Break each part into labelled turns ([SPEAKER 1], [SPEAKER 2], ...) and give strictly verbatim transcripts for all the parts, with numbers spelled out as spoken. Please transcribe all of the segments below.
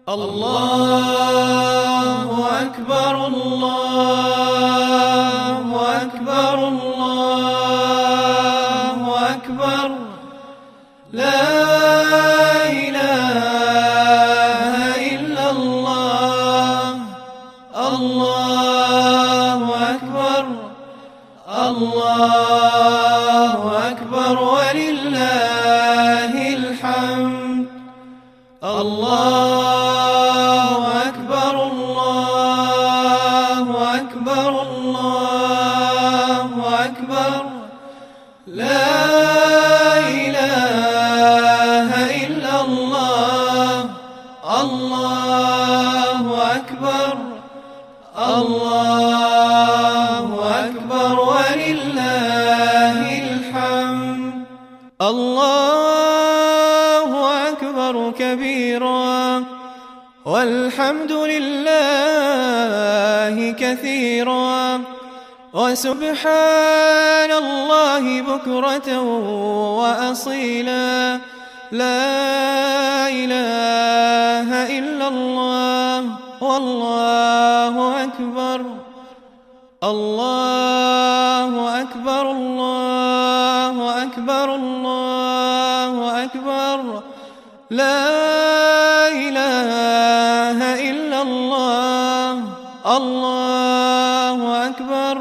[SPEAKER 1] الله أكبر الله أكبر الله أكبر لا إله إلا الله الله أكبر الله أكبر ولله الحمد الله أكبر الله أكبر الله أكبر لا إله إلا الله الله أكبر الله أكبر ولله الحمد الله أكبر كبيرا والحمد لله كثيرا وسبحان الله بكرة وأصيلا لا إله إلا الله والله أكبر الله أكبر الله أكبر الله أكبر لا إله إلا الله الله أكبر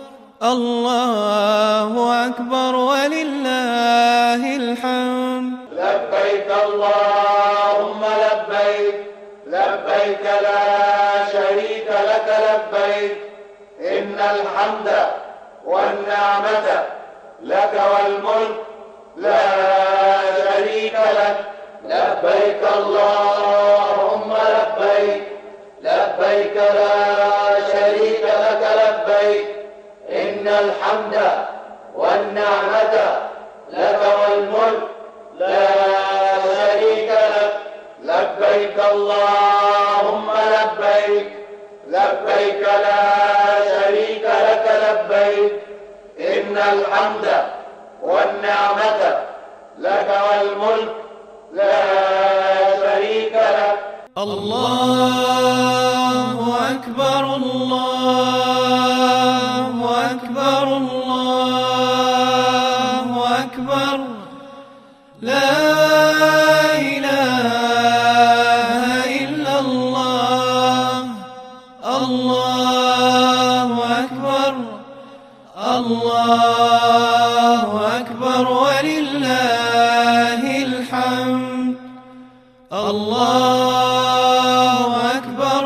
[SPEAKER 1] الله أكبر ولله الحمد
[SPEAKER 2] لبيك اللهم لبيك لبيك لا شريك لك لبيك إن الحمد والنعمة لك والملك لا شريك لك لبيك اللهم لبيك لبيك لا شريك لك لبيك إن الحمد والنعمة لك والملك لا شريك لك لبيك اللهم لبيك لبيك لا شريك لك لبيك إن الحمد والنعمة لك والملك لا شريك لك
[SPEAKER 1] الله أكبر الله أكبر الله أكبر لا إله إلا الله الله أكبر الله أكبر ولله الحمد الله أكبر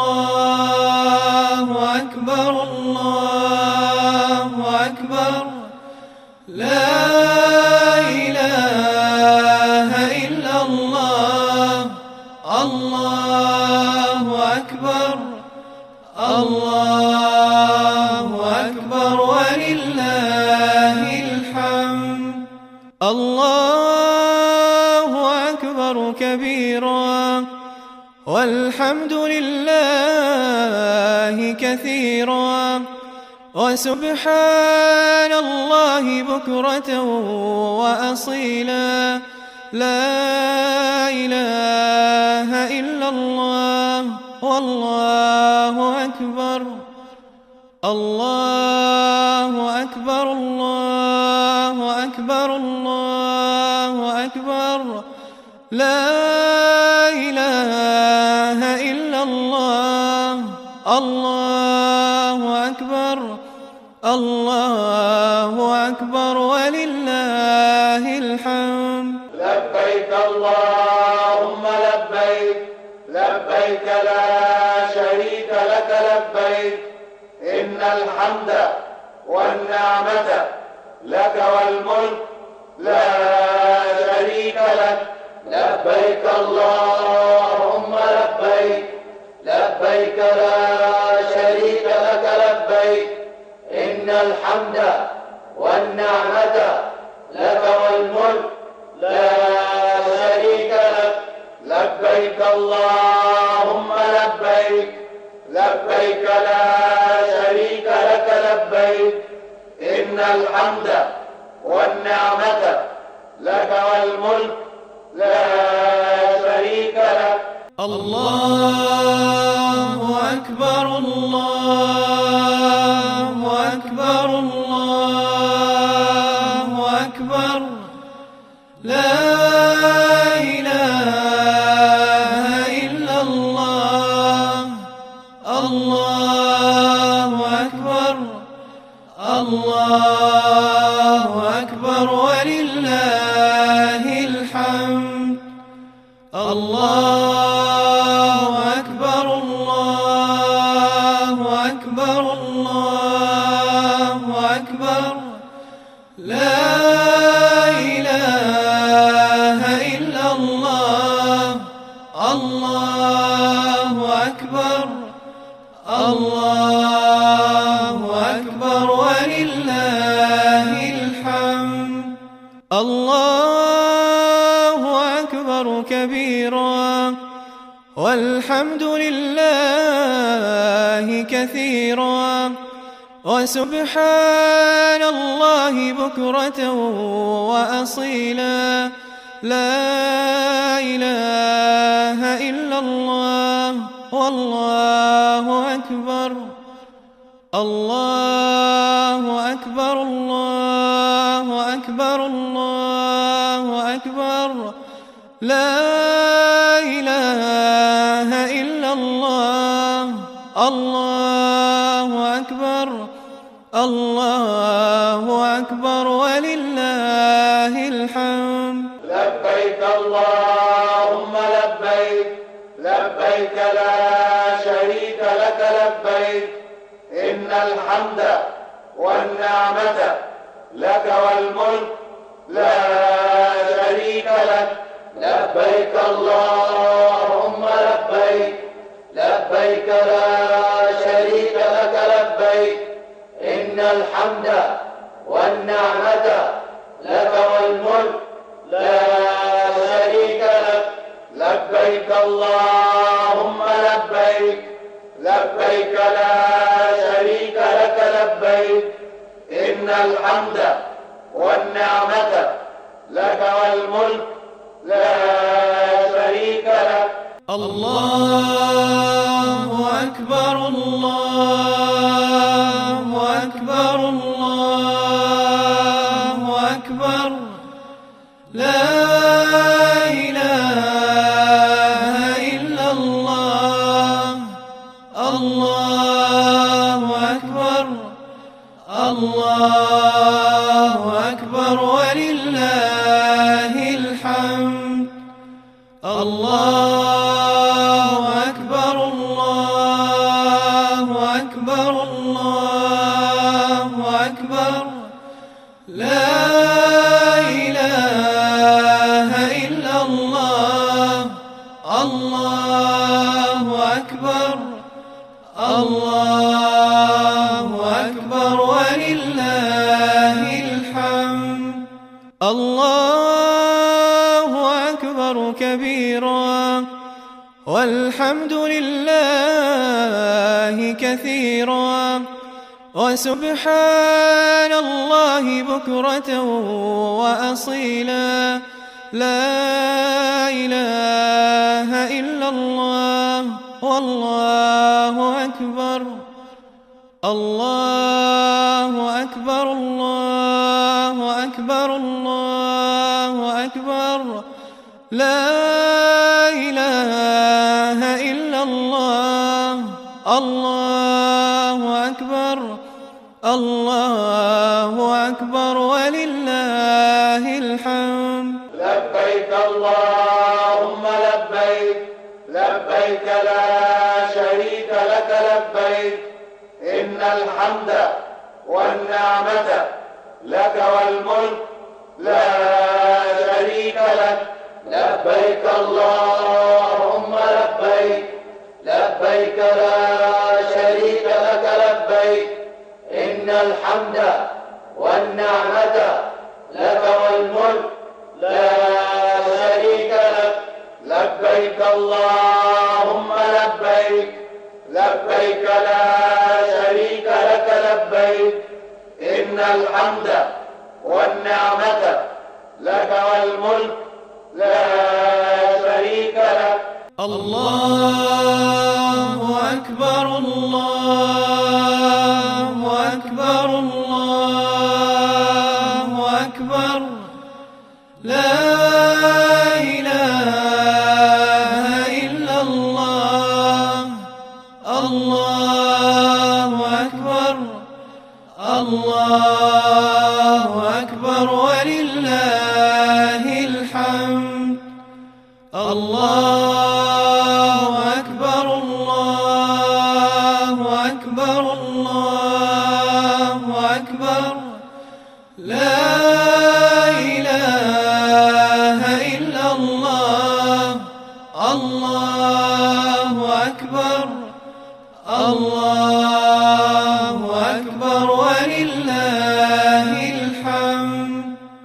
[SPEAKER 1] الله أكبر الله أكبر لا إله إلا الله الله أكبر الله أكبر ولله الحمد الله أكبر كبيرا والحمد لله كثيرا وسبحان الله بكرة وأصيلا لا إله إلا الله والله أكبر الله أكبر الله أكبر الله أكبر لا إله إلا الله الله أكبر الله أكبر ولله الحمد
[SPEAKER 2] لبيك اللهم لبيك لبيك لا شريك لك لبيك إن الحمد والنعمة لك والملك لا شريك لك لبيك اللهم لبيك لبيك لا شريك لك لبيك إن الحمد والنعمة لك والملك لا شريك لك لبيك اللهم لبيك لبيك لا شريك لك لبيك إن الحمد والنعمة لك والملك لا شريك لك
[SPEAKER 1] الله أكبر الله أكبر الله أكبر لا إله إلا الله الله أكبر الله أكبر ولله الحمد الله أكبر الله أكبر الله أكبر لا إله إلا الله الله أكبر الله أكبر ولله الحمد الله أكبر كبيرا والحمد لله كثيرا وسبحان الله بكرة وأصيلا لا إله إلا الله والله أكبر الله أكبر الله أكبر الله أكبر لا إله إلا الله الله أكبر الله أكبر ولله الحمد
[SPEAKER 2] لبيك اللهم لبيك لبيك لا شريك لك لبيك إن الحمد والنعمة لك والملك لا شريك لك لبيك اللهم لبيك لبيك لا شريك لك لبيك إن الحمد والنعمة لك والملك لا شريك لك لبيك اللهم لبيك لبيك لا شريك لك لبيك إن الحمد والنعمة لك والملك لا شريك لك
[SPEAKER 1] الله أكبر الله أكبر الله أكبر لا إله إلا الله الله أكبر الله أكبر ولله الحمد الله أكبر الله أكبر الله أكبر لا إله إلا الله الله أكبر الله أكبر ولله الحمد الله أكبر كبيرا والحمد لله كثيرا وسبحان الله بكرة وأصيلا لا إله إلا الله والله أكبر الله أكبر الله أكبر الله أكبر لا إله إلا الله الله أكبر الله أكبر ولله الحمد
[SPEAKER 2] لبيك اللهم لبيك لبيك لا شريك لك لبيك إن الحمد والنعمة لك والملك لا شريك لك لبيك اللهم لبيك لبيك لا شريك لك لبيك إن الحمد والنعمة لك والملك لا شريك لك لبيك اللهم لبيك لبيك لا شريك لك لبيك إن الحمد والنعمة لك والملك لا شريك لك
[SPEAKER 1] الله أكبر الله أكبر الله أكبر لا إله إلا الله الله أكبر الله أكبر ولله الحمد الله أكبر الله أكبر الله أكبر لا إله إلا الله الله أكبر الله أكبر ولله الحمد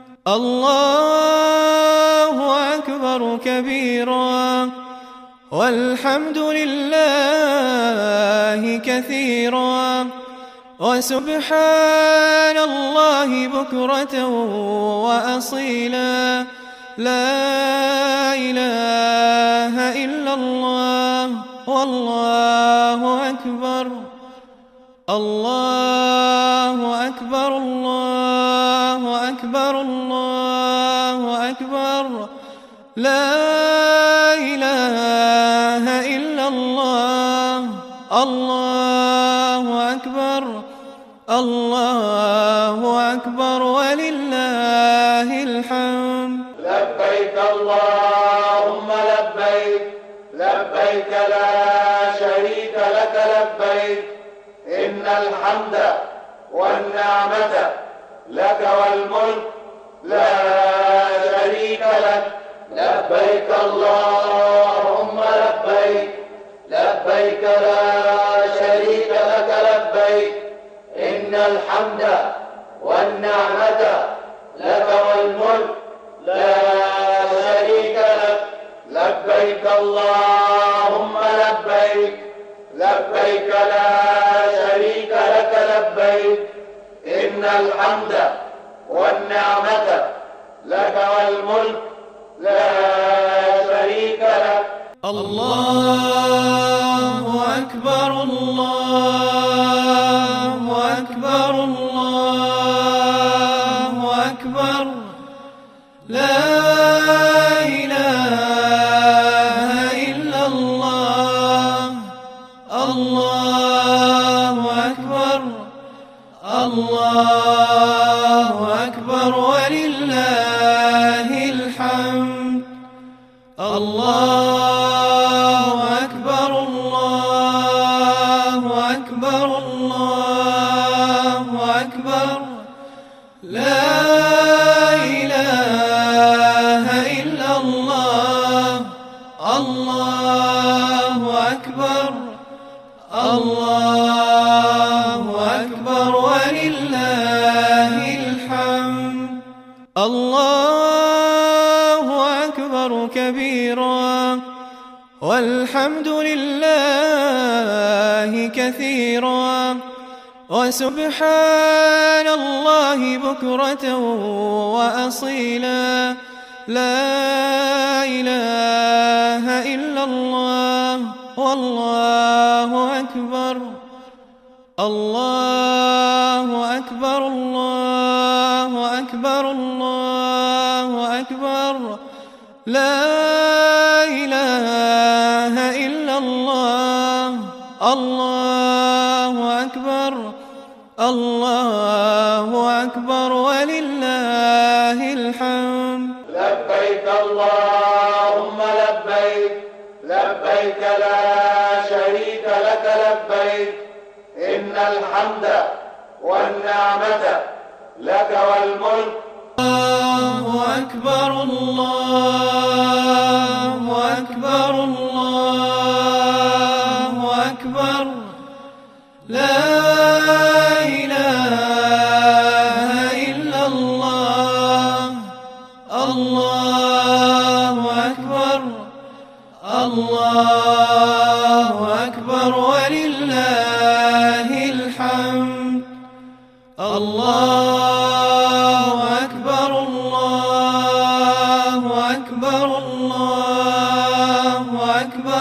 [SPEAKER 1] الله أكبر كبيرا والحمد لله كثيرا وسبحان الله بكرة وأصيلا لا إله إلا الله والله أكبر الله أكبر الله أكبر الله أكبر لا إله إلا الله الله أكبر الله أكبر ولله الحمد
[SPEAKER 2] لبيك اللهم لبيك لبيك لا شريك لك لبيك إن الحمد والنعمة لك والملك لا شريك لك لبيك اللهم لبيك لبيك لا شريك لك لبيك إن الحمد والنعمة لك والملك لا شريك لك لبيك اللهم لبيك لبيك لا شريك لك لبيك إن الحمد والنعمة لك والملك لا شريك لك
[SPEAKER 1] الله أكبر الله أكبر الله أكبر لا إله إلا الله الله أكبر الله أكبر ولله الحمد الله أكبر الله أكبر الله أكبر لا إله إلا الله الله أكبر الله أكبر ولله الحمد الله أكبر كبيرا والحمد لله كثيرا وسبحان الله بكرة وأصيلا لا إله إلا الله والله أكبر الله أكبر الله أكبر الله أكبر لا إله إلا الله الله أكبر الله أكبر ولله الحمد
[SPEAKER 2] لبيك اللهم لبيك لبيك لا شريك لك لبيك إن الحمد والنعمة لك والملك
[SPEAKER 1] الله أكبر الله أكبر الله أكبر لا إله إلا الله الله أكبر الله أكبر ولله الحمد الله أكبر الله أكبر الله أكبر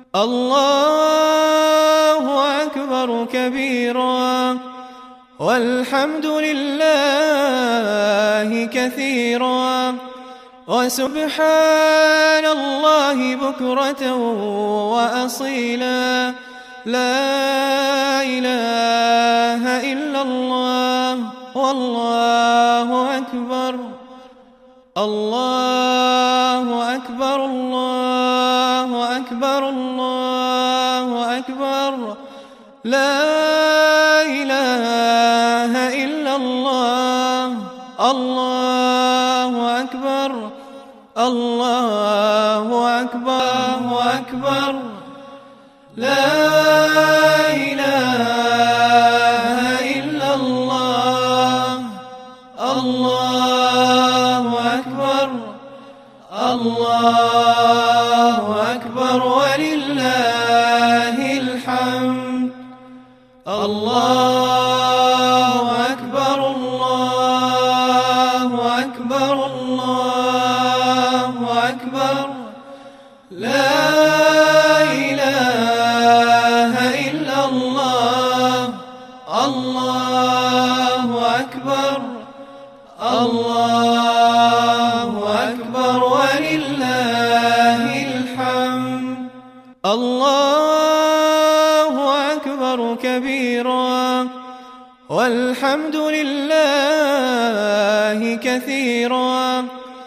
[SPEAKER 1] الله أكبر كبيرا والحمد لله كثيرا وسبحان الله بكرة وأصيلا لا إله إلا الله والله أكبر الله أكبر الله أكبر الله أكبر لا إله إلا الله الله أكبر الله أكبر الله أكبر لا إله إلا الله الله أكبر الله أكبر ولله الحمد الله أكبر الله أكبر الله أكبر لا إله إلا الله الله أكبر الله أكبر ولله الحمد الله أكبر كبيرا والحمد لله كثيرا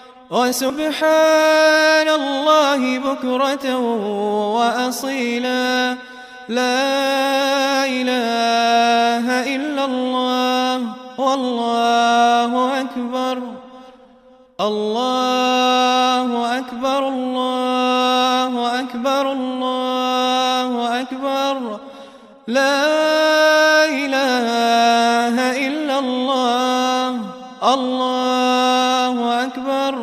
[SPEAKER 1] وسبحان الله بكرة وأصيلا لا إله إلا الله والله أكبر الله أكبر الله أكبر الله أكبر لا إله إلا الله الله أكبر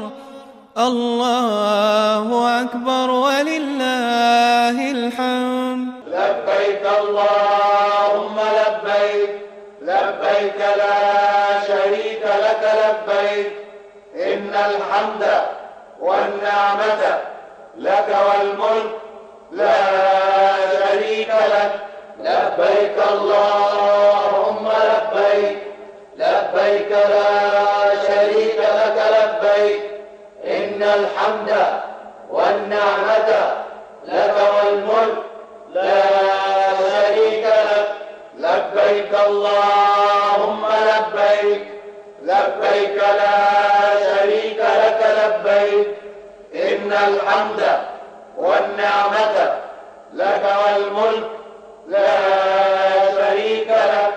[SPEAKER 1] الله أكبر ولله الحمد
[SPEAKER 2] لبيك اللهم لبيك لبيك لا شريك لك لبيك إن الحمد والنعمة لك والملك لا شريك لك لبيك اللهم لبيك لبيك لا شريك لك لبيك إن الحمد والنعمة لك والملك لا شريك لك لبيك اللهم لبيك لبيك لا شريك لك لبيك إن الحمد والنعمة لك والملك لا شريك لك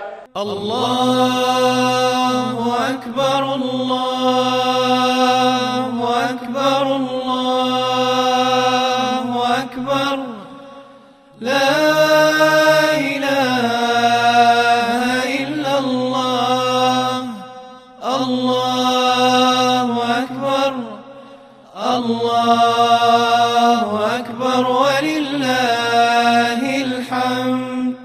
[SPEAKER 1] الله أكبر الله أكبر الله أكبر لا إله إلا الله الله أكبر الله أكبر ولله الحمد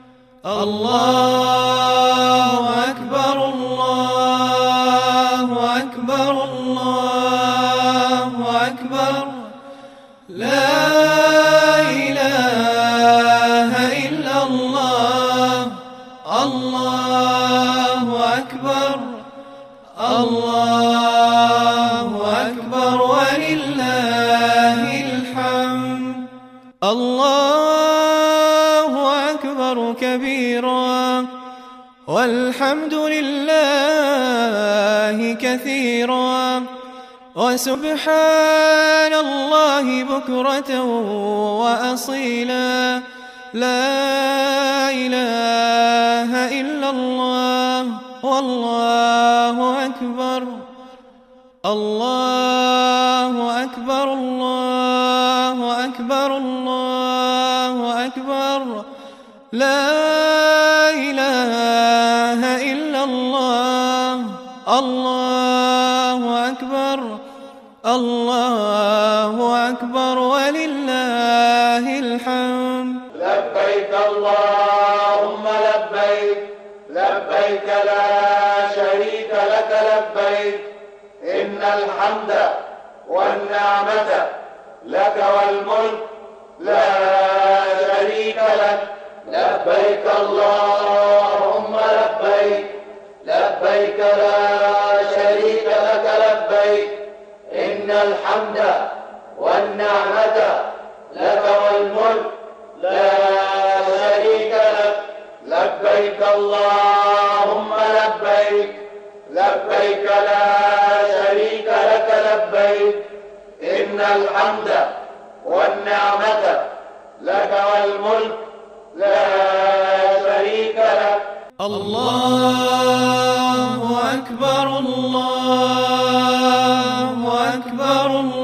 [SPEAKER 1] الله أكبر الله أكبر الله أكبر لا إله إلا الله الله أكبر الله أكبر ولله الحمد الله أكبر كبيرا والحمد لله كثيرا وسبحان الله بكرة وأصيلا لا إله إلا الله والله أكبر الله أكبر الله أكبر الله أكبر لا إله إلا الله الله أكبر الله أكبر ولله الحمد
[SPEAKER 2] لبيك اللهم لبيك لبيك لا شريك لك لبيك إن الحمد والنعمة لك والملك لا لبيك اللهم لبيك لبيك لا شريك لك لبيك إن الحمد والنعمة لك والملك لا شريك لك لبيك اللهم لبيك لبيك لا شريك لك لبيك إن الحمد والنعمة لك والملك لا شريك لك.
[SPEAKER 1] الله أكبر الله أكبر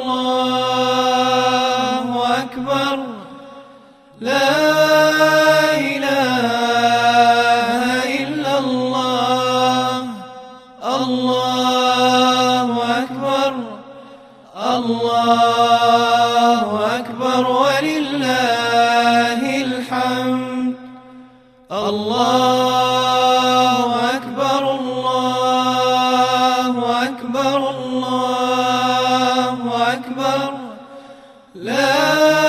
[SPEAKER 1] الله أكبر لا إله إلا الله. الله أكبر الله أكبر ولله الحمد. الله أكبر الله أكبر الله أكبر لا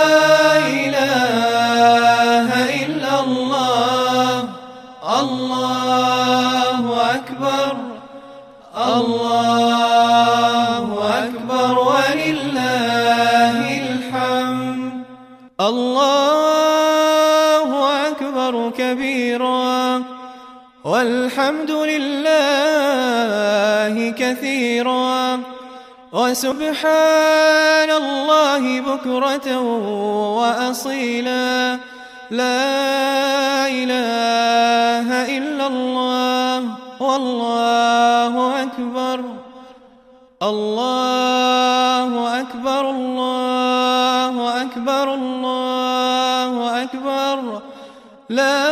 [SPEAKER 1] إله إلا الله. الله أكبر الله أكبر ولله الحمد. الله أكبر كبيرا والحمد لله كثيرا وسبحان الله بكرة وأصيلا لا إله إلا الله والله أكبر. الله أكبر الله أكبر الله أكبر لا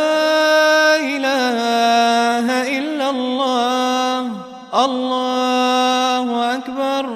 [SPEAKER 1] إله إلا الله. الله أكبر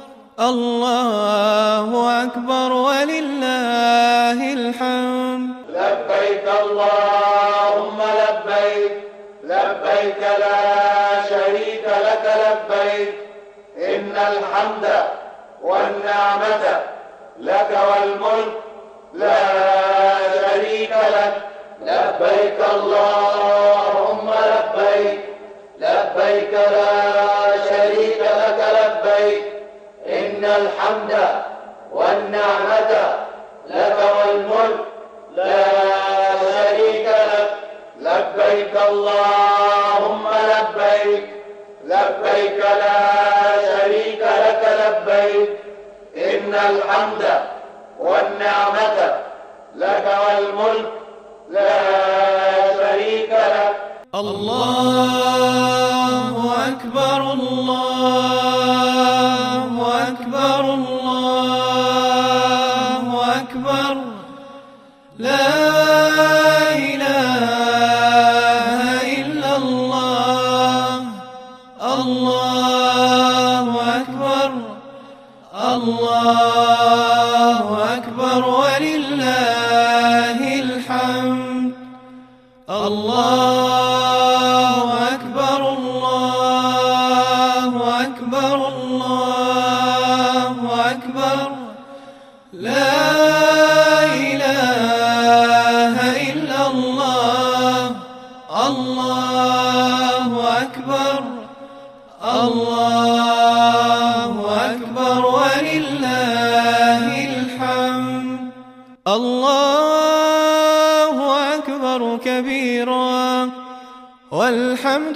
[SPEAKER 1] الله أكبر ولله الحمد.
[SPEAKER 2] لبيك اللهم لبيك لبيك لا شريك لك لبيك إن الحمد والنعمة لك والملك لا شريك لك. لبيك اللهم لبيك لبيك لا شريك لك لبيك إن الحمد والنعمة لك والملك لا شريك لك. لبيك اللهم لبيك لبيك لا شريك لك لبيك إن الحمد والنعمة لك والملك لا شريك لك.
[SPEAKER 1] الله أكبر الله أكبر الله أكبر لا إله إلا الله. الله أكبر الله أكبر ولله الحمد. الله أكبر الله أكبر الله أكبر لا إله إلا الله. الله أكبر الله أكبر ولله الحمد. الله أكبر كبيرا والحمد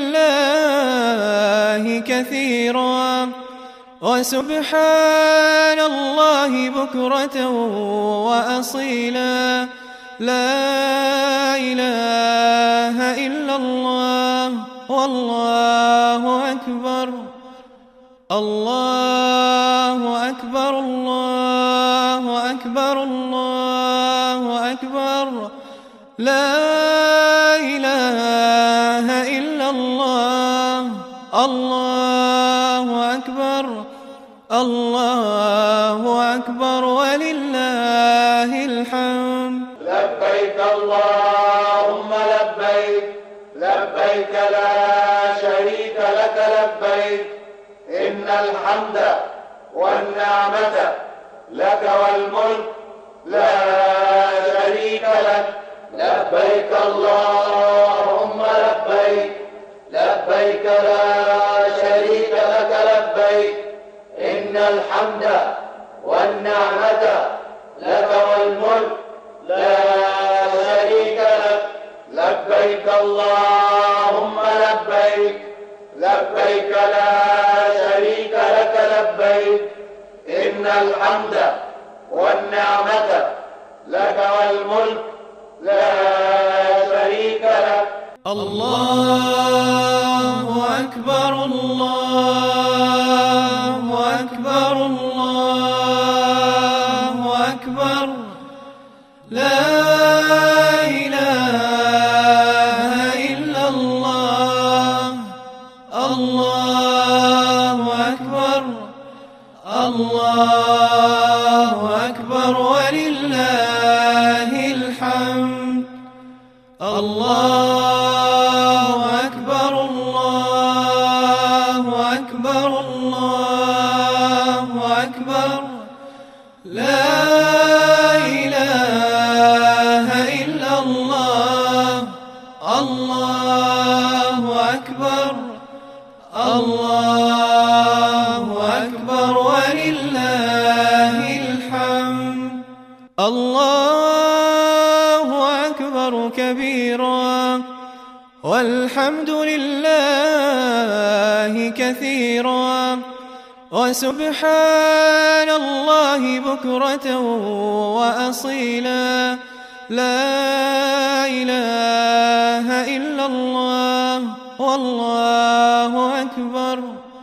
[SPEAKER 1] لله كثيرا وسبحان الله بكرة وأصيلا لا إله إلا الله والله أكبر. الله أكبر الله أكبر الله أكبر لا إله إلا الله. الله أكبر الله أكبر ولله الحمد.
[SPEAKER 2] لبيك اللهم لبيك لبيك لا شريك لك لبيك إن الحمد والنعمة لك والملك لا شريك لك. لبيك اللهم لبيك لبيك لا شريك لك لبيك إن الحمد والنعمة لك والملك لا شريك لك لبيك اللهم لبيك لبيك لا شريك لك لبيك إن الحمد والنعمة لك والملك لا شريك لك.
[SPEAKER 1] الله أكبر الله أكبر الله أكبر لا إله إلا الله. الله أكبر الله أكبر ولله الحمد. الله أكبر الله أكبر الله أكبر لا إله إلا الله. الله أكبر الله أكبر ولله الحمد. الله أكبر كبيرا والحمد لله كثيرا وسبحان الله بكرة وأصيلا لا إله إلا الله والله أكبر.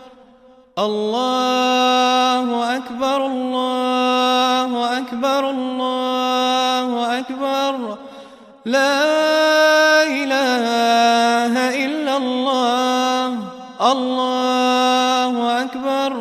[SPEAKER 1] الله أكبر الله أكبر الله أكبر لا إله إلا الله. الله أكبر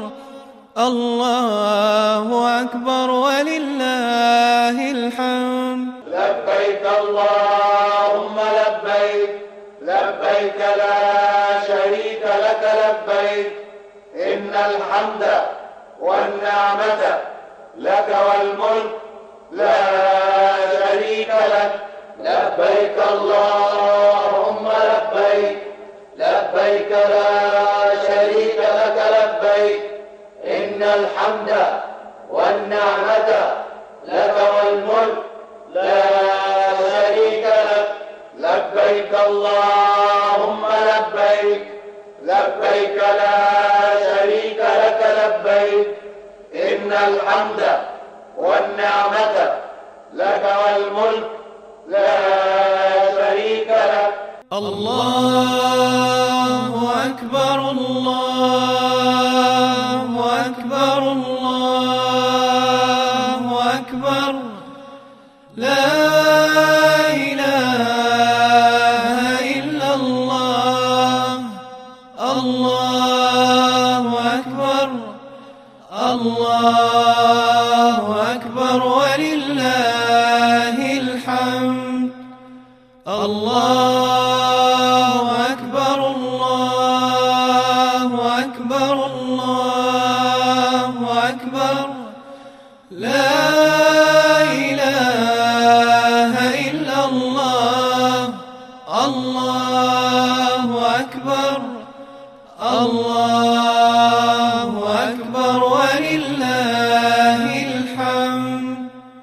[SPEAKER 1] الله أكبر ولله الحمد.
[SPEAKER 2] لبيك اللهم لبيك لبيك لا شريك لك لبيك إن الحمد والنعمة لك والملك لا شريك لك. لبيك اللهم لبيك لبيك لا شريك لك لبيك إن الحمد والنعمة لك والملك لا شريك لك. لبيك اللهم لبيك لبيك لا شريك لك لبيك إن الحمد والنعمة لك والملك لا شريك لك.
[SPEAKER 1] الله أكبر الله أكبر الله أكبر لا إله إلا الله. الله أكبر الله أكبر ولله الحمد. الله أكبر الله أكبر الله أكبر لا إله إلا الله. الله أكبر الله أكبر ولله الحمد.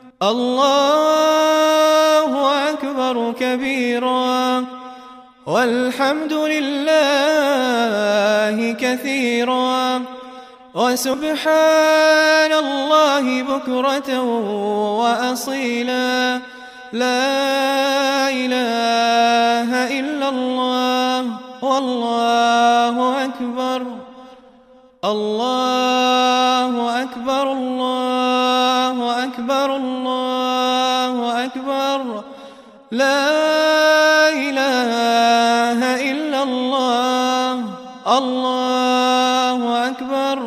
[SPEAKER 1] الله أكبر كبيرا والحمد لله كثيرا وسبحان الله بكرة وأصيلا لا إله إلا الله والله أكبر. الله أكبر الله أكبر الله أكبر لا إله إلا الله. الله أكبر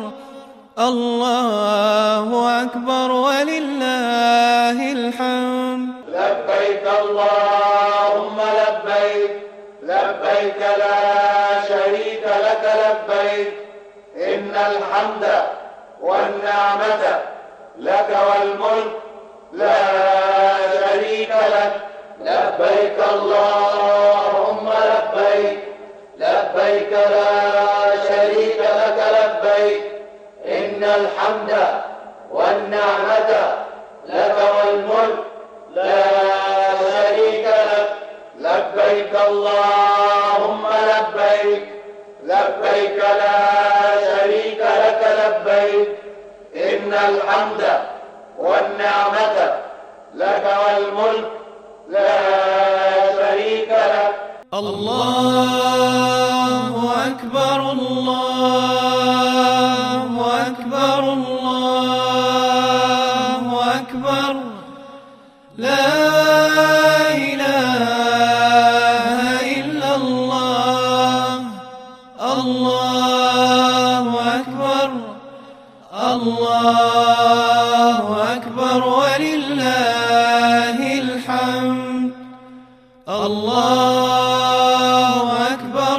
[SPEAKER 1] الله أكبر ولله الحمد.
[SPEAKER 2] لبيك اللهم لبيك لبيك لا شريك لك لبيك إن الحمد والنعمة لك والملك لا شريك لك. لبيك اللهم لبيك لبيك لا شريك لك لبيك إن الحمد والنعمة لك والملك لا شريك لك لبيك اللهم لبيك لبيك لا شريك لك لبيك إن الحمد والنعمة لك والملك لا شريك لك.
[SPEAKER 1] الله أكبر الله أكبر الله أكبر لا إله إلا الله. الله أكبر الله أكبر ولله الحمد. الله أكبر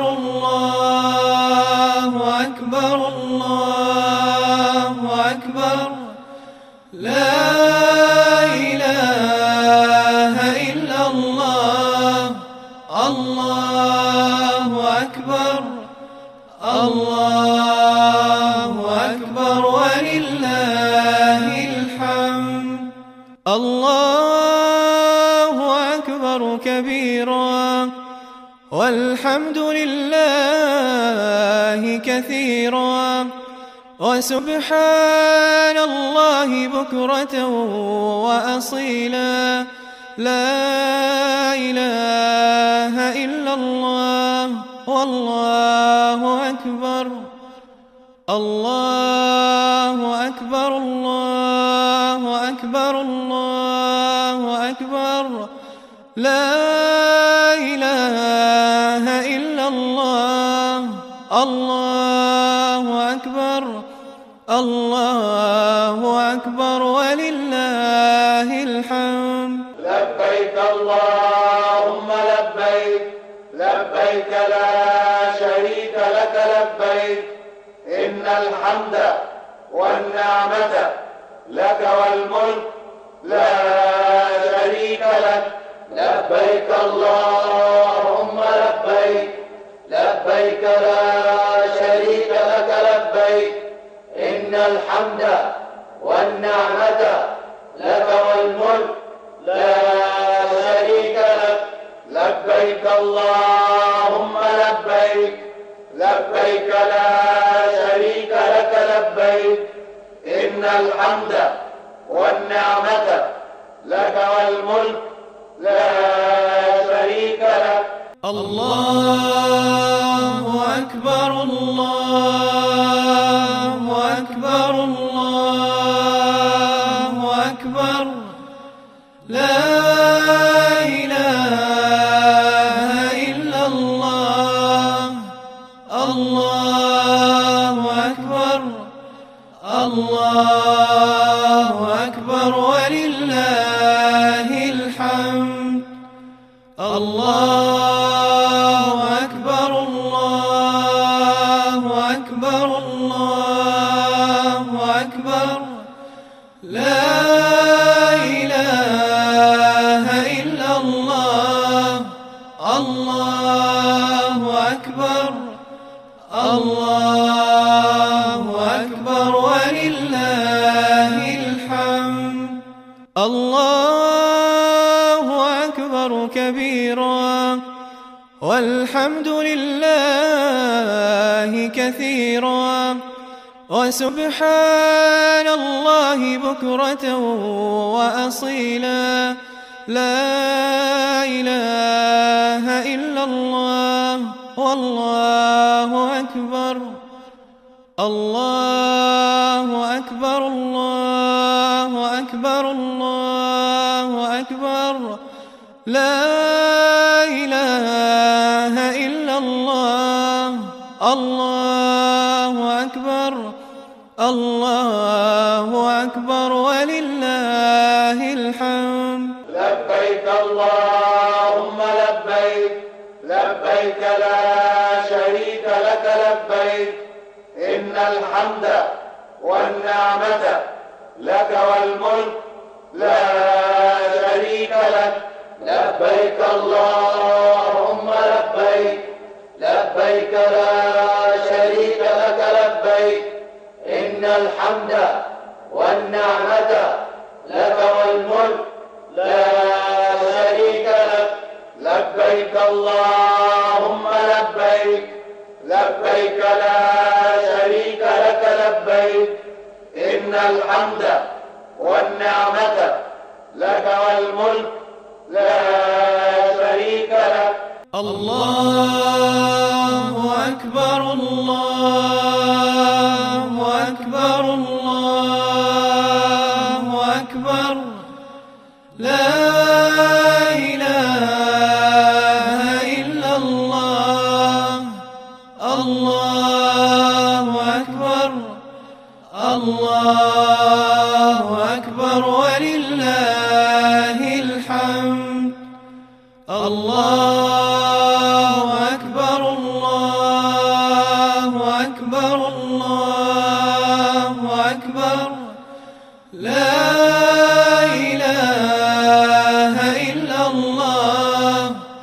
[SPEAKER 1] الله أكبر الله أكبر لا إله إلا الله. الله أكبر الله أكبر ولله الحمد. الله أكبر كبيرا والحمد لله كثيرا وسبحان الله بكرة وأصيلا لا إله إلا الله والله أكبر. الله أكبر الله أكبر الله أكبر لا إله إلا الله. الله أكبر الله أكبر ولله الحمد.
[SPEAKER 2] لبيك اللهم لبيك لبيك لا شريك لك لبيك إن الحمد والنعمة لك والملك لا شريك لك. لبيك اللهم لبيك لبيك لا شريك لك لبيك إن الحمد والنعمة لك والملك لا شريك لك. لبيك اللهم لبيك لبيك لا شريك لك لبيك إن الحمد والنعمة لك والملك لا شريك لك.
[SPEAKER 1] الله أكبر الله أكبر الله أكبر لا إله إلا الله. الله أكبر الله أكبر ولله الحمد. الله أكبر الله أكبر الله أكبر لا إله إلا الله. الله أكبر الله أكبر ولله الحمد. الله أكبر كبيرا والحمد لله كثيرا وسبحان الله بكرة وأصيلا لا إله إلا الله والله أكبر. الله أكبر الله أكبر الله أكبر لا إله إلا الله. الله أكبر الله أكبر ولله الحمد.
[SPEAKER 2] لبيك اللهم لبيك لبيك لا شريك لك لبيك إن الحمد والنعمة لك والملك لا شريك لك. لبيك لبيك اللهم لبيك لبيك لا شريك لك لبيك إن الحمد والنعمة لك والملك لا شريك لك لبيك اللهم لبيك لبيك لا شريك لك لبيك إن الحمد والنعمة لك والملك لا شريك لك.
[SPEAKER 1] الله أكبر الله أكبر الله أكبر لا إله إلا الله. الله أكبر الله أكبر ولله الحمد. الله أكبر الله أكبر الله أكبر لا إله إلا الله.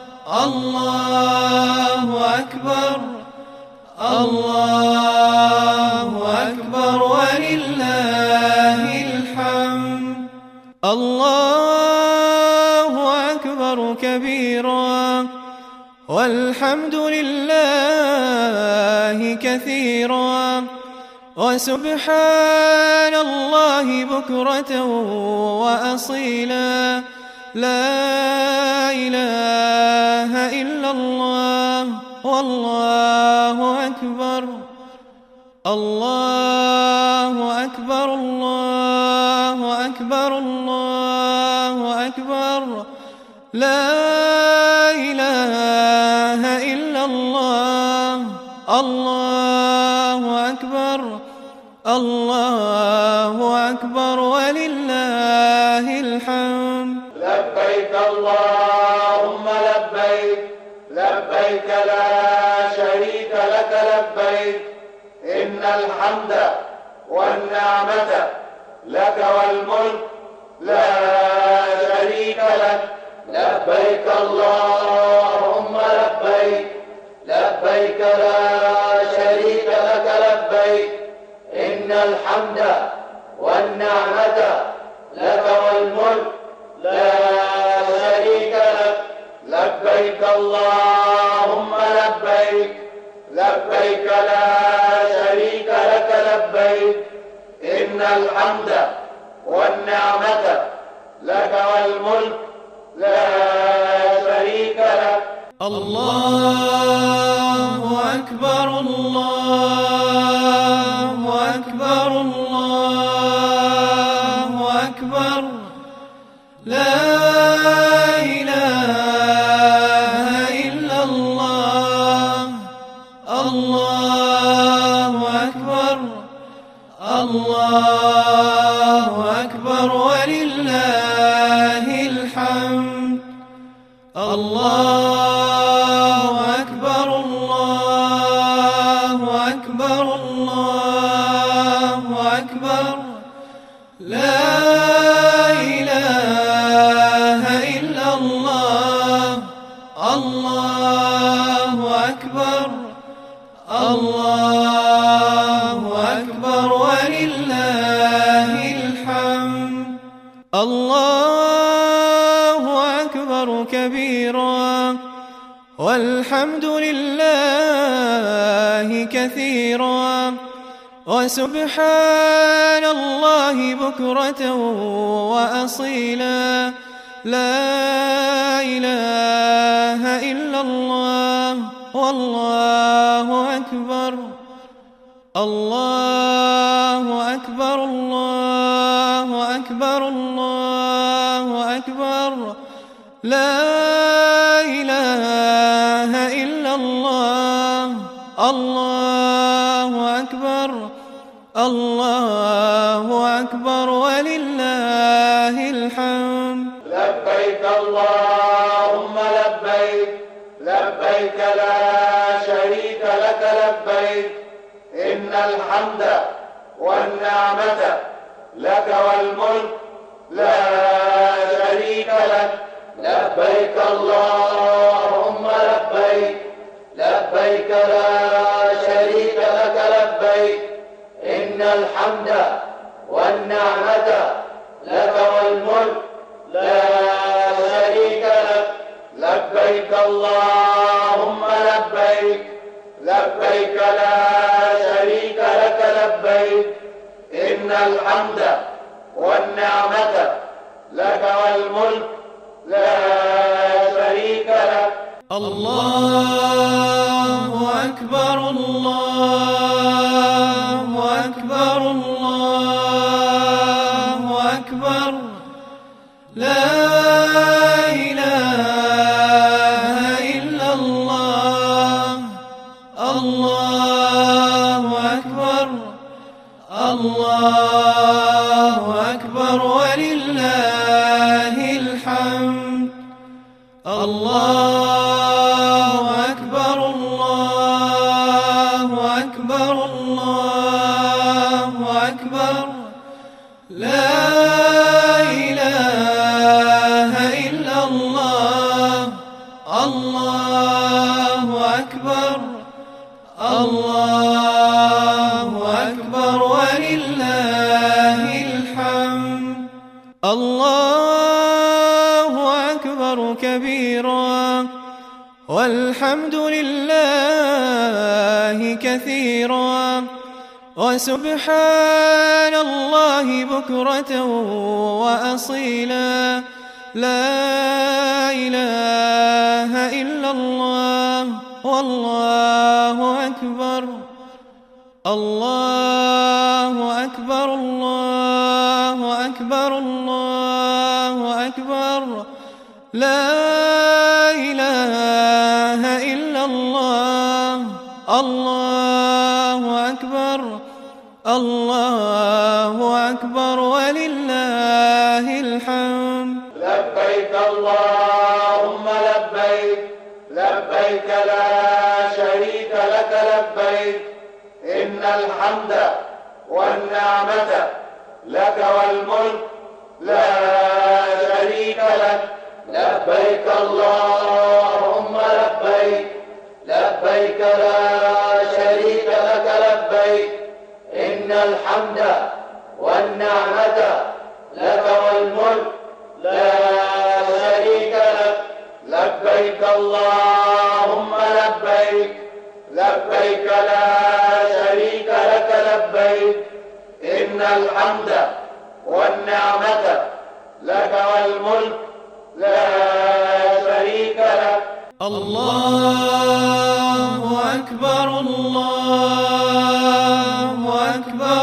[SPEAKER 1] الله أكبر الله أكبر ولله الحمد. الله أكبر كبيرا والحمد لله كثيرا وسبحان الله بكرة وأصيلا لا إله إلا الله والله أكبر. الله أكبر الله أكبر الله أكبر لا إله إلا الله. الله أكبر الله أكبر ولله الحمد.
[SPEAKER 2] لبيك اللهم لبيك لبيك لا شريك لك لبيك إن الحمد والنعمة لك والملك لا شريك لك. لبيك اللهم لبيك لبيك لا شريك لك لبيك إن الحمد والنعمة لك والملك لا شريك لك. لبيك اللهم لبيك لبيك لا شريك لك لبيك إن الحمد والنعمة لك والملك لا شريك لك.
[SPEAKER 1] الله أكبر الله أكبر الله أكبر لا إله إلا الله. الله أكبر الله أكبر ولله الحمد. الله أكبر الله أكبر الله أكبر لا إله إلا الله. الله أكبر الله أكبر ولله الحمد. الله أكبر كبيرا والحمد لله كثيرا وسبحان الله بكرة وأصيلا لا إله إلا الله والله أكبر. الله أكبر الله أكبر الله أكبر لا إله إلا الله. الله أكبر الله أكبر ولله الحمد.
[SPEAKER 2] لبيك اللهم لبيك لبيك لا شريك لك لبيك إن الحمد والنعمة لك والملك لا شريك لك. لبيك اللهم لبيك لبيك لا شريك لك لبيك إن الحمد والنعمة لك والملك لا شريك لك لبيك اللهم لبيك لبيك لا شريك لك لبيك إن الحمد والنعمة لك والملك لا شريك لك.
[SPEAKER 1] الله أكبر الله أكبر الله أكبر لا إله إلا الله. الله أكبر الله أكبر ولله الحمد. الله أكبر الله أكبر الله أكبر لا إله إلا الله. الله أكبر الله أكبر ولله الحمد. الله أكبر كبيرا والحمد لله كثيرا وسبحان الله بكرة وأصيلا لا إله إلا الله والله أكبر. الله أكبر الله أكبر الله أكبر لا إله إلا الله. الله أكبر الله أكبر ولله الحمد.
[SPEAKER 2] لبيك اللهم لبيك لبيك لا شريك لك لبيك إن الحمد والنعمة لك والملك لا شريك لك. لبيك اللهم لبيك لبيك لا شريك لك لبيك إن الحمد والنعمة لك والملك لا شريك لك. لبيك اللهم لبيك لبيك لا شريك لك لبيك إن الحمد والنعمة لك والملك لا شريك لك.
[SPEAKER 1] الله أكبر الله أكبر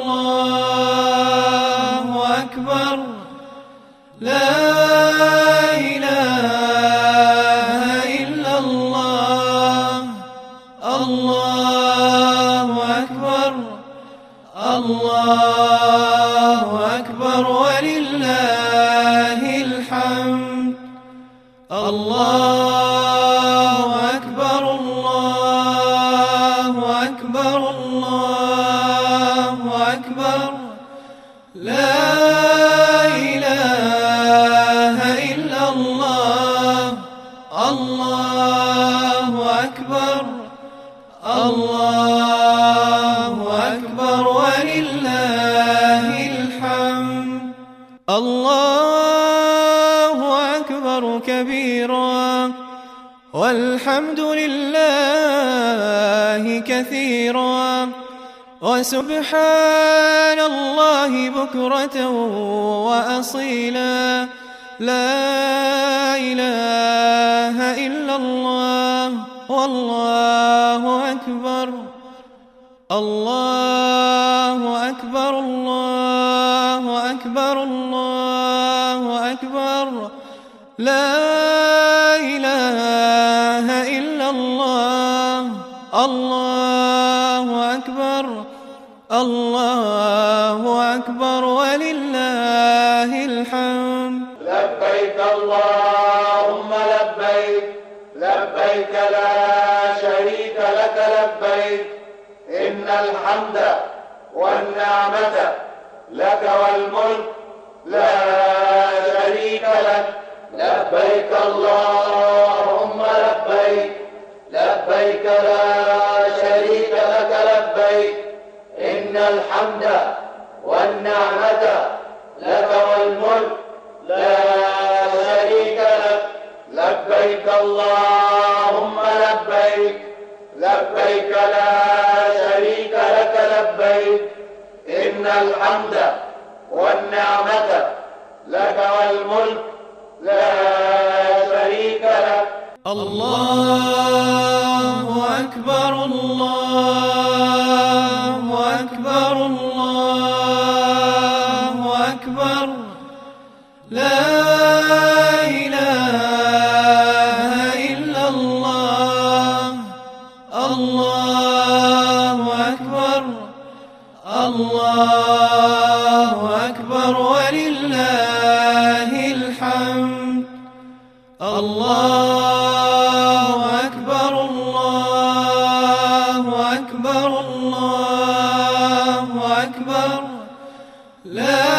[SPEAKER 1] الله أكبر لا إله إلا الله. الله أكبر الله أكبر ولله الحمد. الله أكبر الله أكبر الله أكبر لا إله إلا الله. الله أكبر الله أكبر ولله الحمد. الله أكبر كبيرا والحمد لله كثيرا وسبحان الله بكرة وأصيلا لا إله إلا الله والله أكبر. الله أكبر الله أكبر الله أكبر لا إله إلا الله. الله أكبر الله أكبر ولله الحمد.
[SPEAKER 2] لبيك اللهم لبيك لبيك لا شريك لك لبيك إن الحمد والنعمة لك والملك لا شريك لك. لبيك اللهم لبيك لبيك لا شريك لك لبيك إن الحمد والنعمة لك والملك لا شريك لك لبيك اللهم لبيك لبيك لا شريك لك لبيك إن الحمد والنعمة لك والملك لا شريك لك.
[SPEAKER 1] الله أكبر الله أكبر الله أكبر لا إله إلا الله. الله أكبر الله أكبر ولله الحمد. الله أكبر الله أكبر الله أكبر لا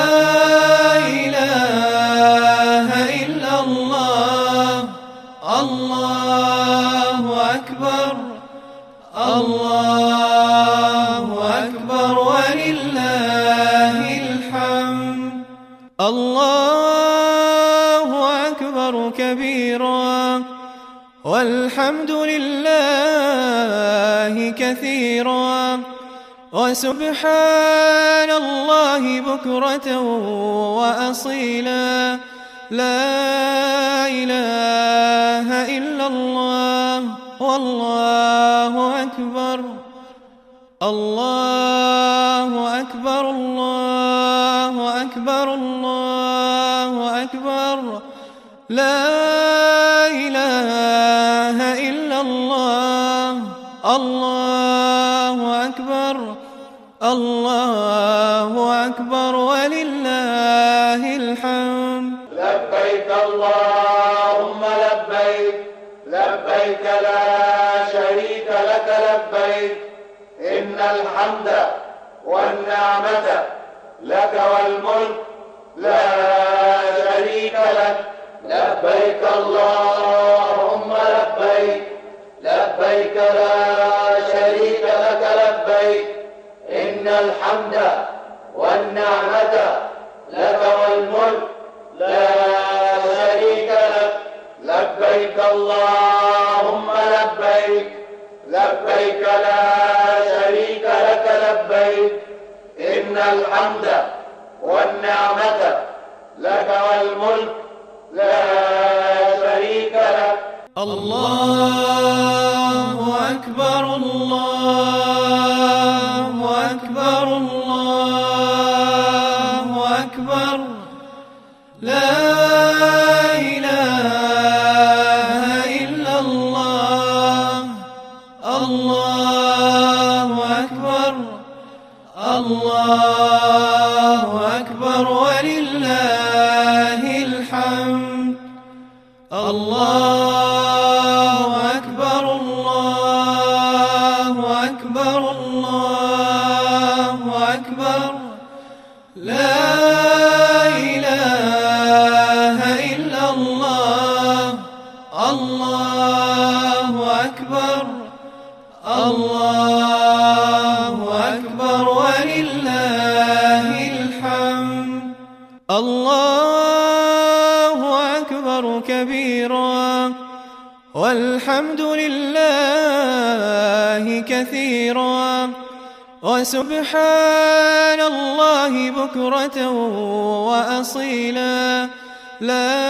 [SPEAKER 1] إله إلا الله. الله أكبر الله أكبر ولله الحمد. الله أكبر كبيرا والحمد لله كثيرا وسبحان الله بكرة وأصيلا لا إله إلا الله والله أكبر. الله أكبر الله أكبر الله أكبر لا إله إلا الله. الله أكبر الله أكبر ولله الحمد.
[SPEAKER 2] لبيك اللهم لبيك لبيك لا شريك لك لبيك إن الحمد والنعمة لك والملك لا شريك لك. لبيك اللهم لبيك لبيك لا شريك لك لبيك إن الحمد والنعمة لك والملك لا شريك لك. لبيك اللهم لبيك لبيك لا شريك لك لبيك إن الحمد والنعمة لك والملك لا شريك لك.
[SPEAKER 1] الله أكبر الله أكبر الله أكبر لا إله إلا الله. الله أكبر الله أكبر ولله الحمد. الله أكبر الله أكبر الله أكبر لا إله إلا الله. الله أكبر الله أكبر ولله الحمد. الله أكبر كبيرا والحمد لله كثيرا وسبحان الله بكرة وأصيلا لا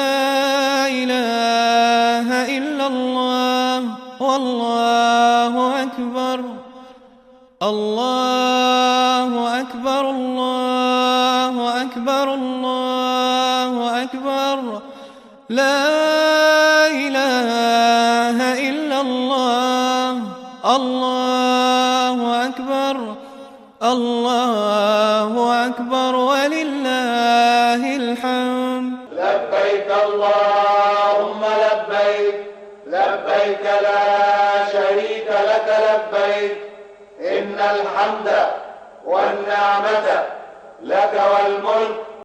[SPEAKER 1] إله إلا الله والله أكبر. الله أكبر الله أكبر الله أكبر لا إله إلا الله. الله أكبر الله أكبر ولله الحمد.
[SPEAKER 2] لبيك اللهم لبيك لبيك لا شريك لك لبيك إن الحمد والنعمة لك والملك